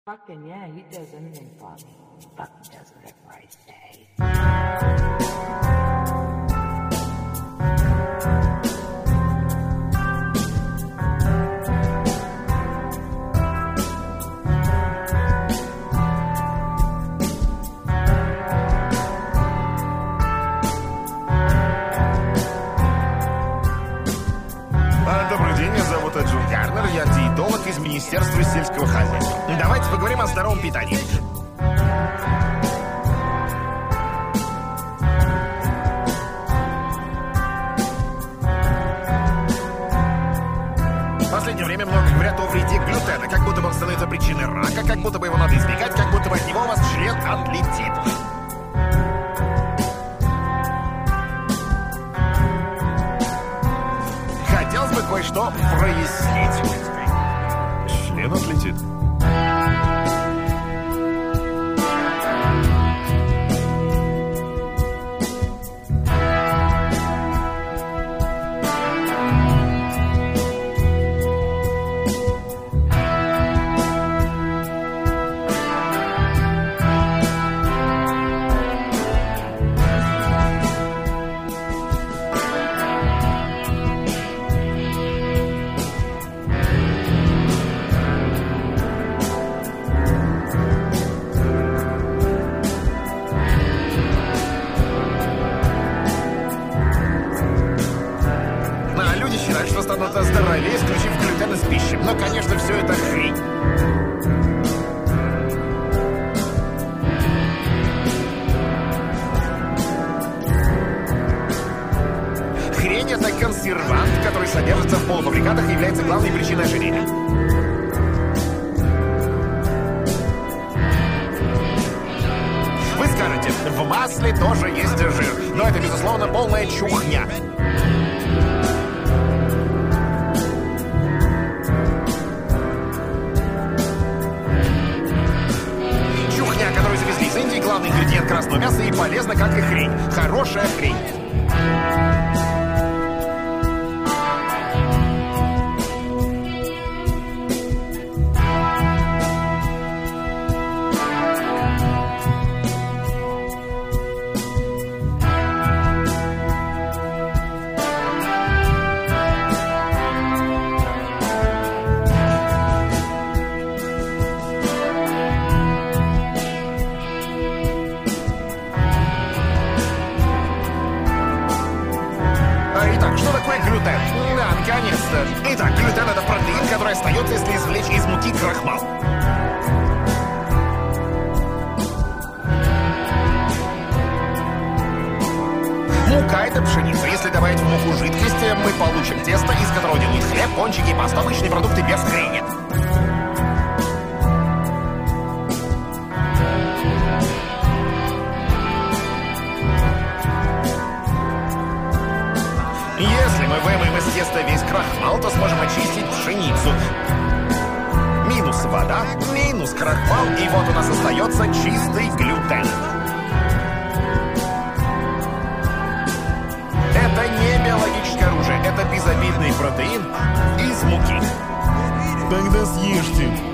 Fucking yeah, he does anything for me. Fucking does whatever I say. Добрый день, меня зовут Джон Гарнер, я диетолог из Министерства сельского хозяйства. Давайте поговорим о здоровом питании. В последнее время много говорят о вреде глютена, как будто бы он становится причиной рака, как будто бы его надо избегать, как будто бы от него у вас член отлетит. Хотелось бы кое-что прояснить. Член отлетит. Считают, что станут здоровее, исключив глютен из пищи. Но, конечно, все это хрень. Хрень — это консервант, который содержится в полуфабрикатах и является главной причиной ожирения. Вы скажете, в масле тоже есть жир, но это, безусловно, полная чухня. Главный ингредиент красного мяса и полезно, как и хрень. Хорошая хрень. Итак, что такое глютен? Да, наконец-то. Итак, глютен — это протеин, который остается, если извлечь из муки крахмал. Мука — это пшеница. Если добавить в муку жидкость, мы получим тесто, из которого делают хлеб, пончики и пасту. Обычные продукты без хрени. Если мы вымоем из теста весь крахмал, то сможем очистить пшеницу. Минус вода, минус крахмал, и вот у нас остается чистый глютен. Это не биологическое оружие, это безобидный протеин из муки. Тогда съешьте.